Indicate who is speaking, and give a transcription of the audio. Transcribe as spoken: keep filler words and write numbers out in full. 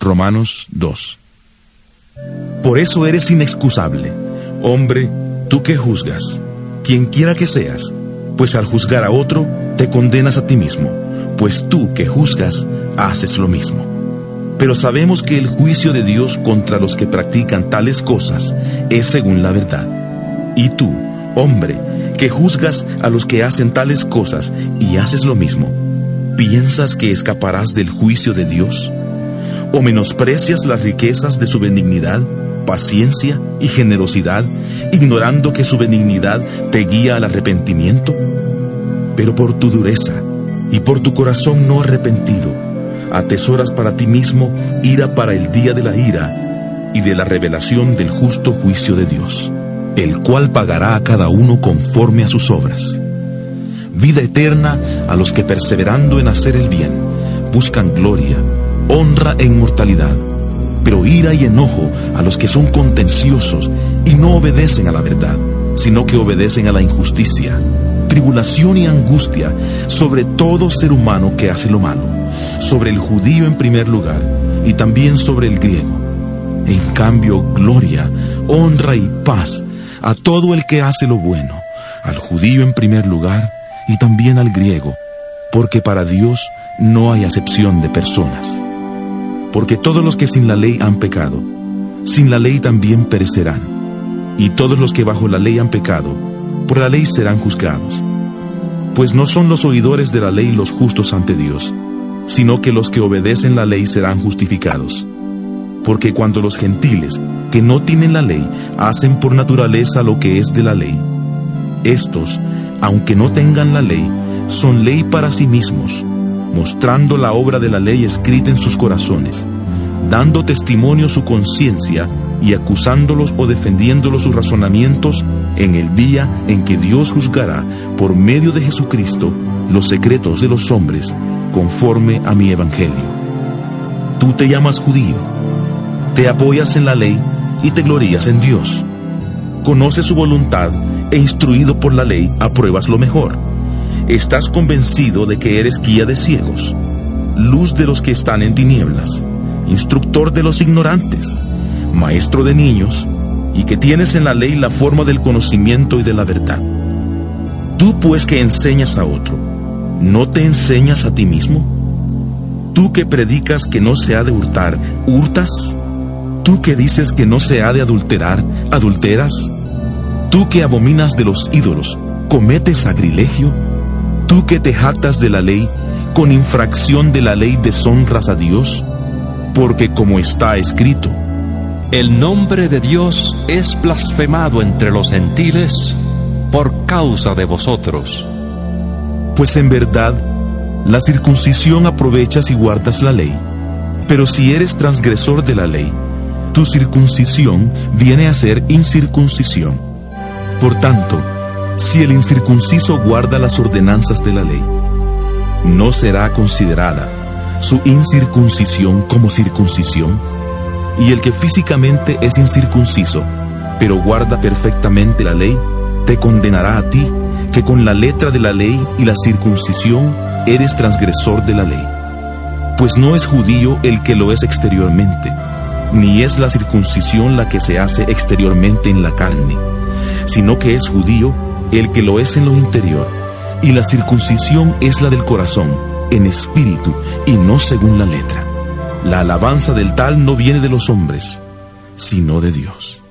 Speaker 1: Romanos dos. Por eso eres inexcusable, hombre, tú que juzgas, quien quiera que seas, pues al juzgar a otro, te condenas a ti mismo, pues tú que juzgas, haces lo mismo. Pero sabemos que el juicio de Dios contra los que practican tales cosas es según la verdad. Y tú, hombre, que juzgas a los que hacen tales cosas y haces lo mismo, ¿piensas que escaparás del juicio de Dios? ¿O menosprecias las riquezas de su benignidad, paciencia y generosidad, ignorando que su benignidad te guía al arrepentimiento? Pero por tu dureza y por tu corazón no arrepentido, atesoras para ti mismo ira para el día de la ira y de la revelación del justo juicio de Dios, el cual pagará a cada uno conforme a sus obras. Vida eterna a los que perseverando en hacer el bien, buscan gloria, honra e inmortalidad, pero ira y enojo a los que son contenciosos y no obedecen a la verdad, sino que obedecen a la injusticia, tribulación y angustia sobre todo ser humano que hace lo malo, sobre el judío en primer lugar y también sobre el griego. En cambio, gloria, honra y paz a todo el que hace lo bueno, al judío en primer lugar y también al griego, porque para Dios no hay acepción de personas. Porque todos los que sin la ley han pecado, sin la ley también perecerán, y todos los que bajo la ley han pecado, por la ley serán juzgados. Pues no son los oidores de la ley los justos ante Dios, sino que los que obedecen la ley serán justificados. Porque cuando los gentiles, que no tienen la ley, hacen por naturaleza lo que es de la ley, estos, aunque no tengan la ley, son ley para sí mismos, mostrando la obra de la ley escrita en sus corazones, dando testimonio su conciencia y acusándolos o defendiéndolos sus razonamientos en el día en que Dios juzgará por medio de Jesucristo los secretos de los hombres conforme a mi evangelio. Tú te llamas judío, te apoyas en la ley y te glorías en Dios. Conoces su voluntad e instruido por la ley apruebas lo mejor. Estás convencido de que eres guía de ciegos, luz de los que están en tinieblas, instructor de los ignorantes, maestro de niños, y que tienes en la ley la forma del conocimiento y de la verdad. Tú pues que enseñas a otro, ¿no te enseñas a ti mismo? Tú que predicas que no se ha de hurtar, ¿hurtas? Tú que dices que no se ha de adulterar, ¿adulteras? Tú que abominas de los ídolos, ¿cometes sacrilegio? Tú que te jactas de la ley, con infracción de la ley deshonras a Dios, porque como está escrito,
Speaker 2: el nombre de Dios es blasfemado entre los gentiles por causa de vosotros.
Speaker 1: Pues en verdad, la circuncisión aprovechas y guardas la ley, pero si eres transgresor de la ley, tu circuncisión viene a ser incircuncisión. Por tanto, si el incircunciso guarda las ordenanzas de la ley, ¿no será considerada su incircuncisión como circuncisión? Y el que físicamente es incircunciso, pero guarda perfectamente la ley, te condenará a ti, que con la letra de la ley y la circuncisión eres transgresor de la ley. Pues no es judío el que lo es exteriormente, ni es la circuncisión la que se hace exteriormente en la carne, sino que es judío el que lo es en lo interior, y la circuncisión es la del corazón, en espíritu y no según la letra. La alabanza del tal no viene de los hombres, sino de Dios.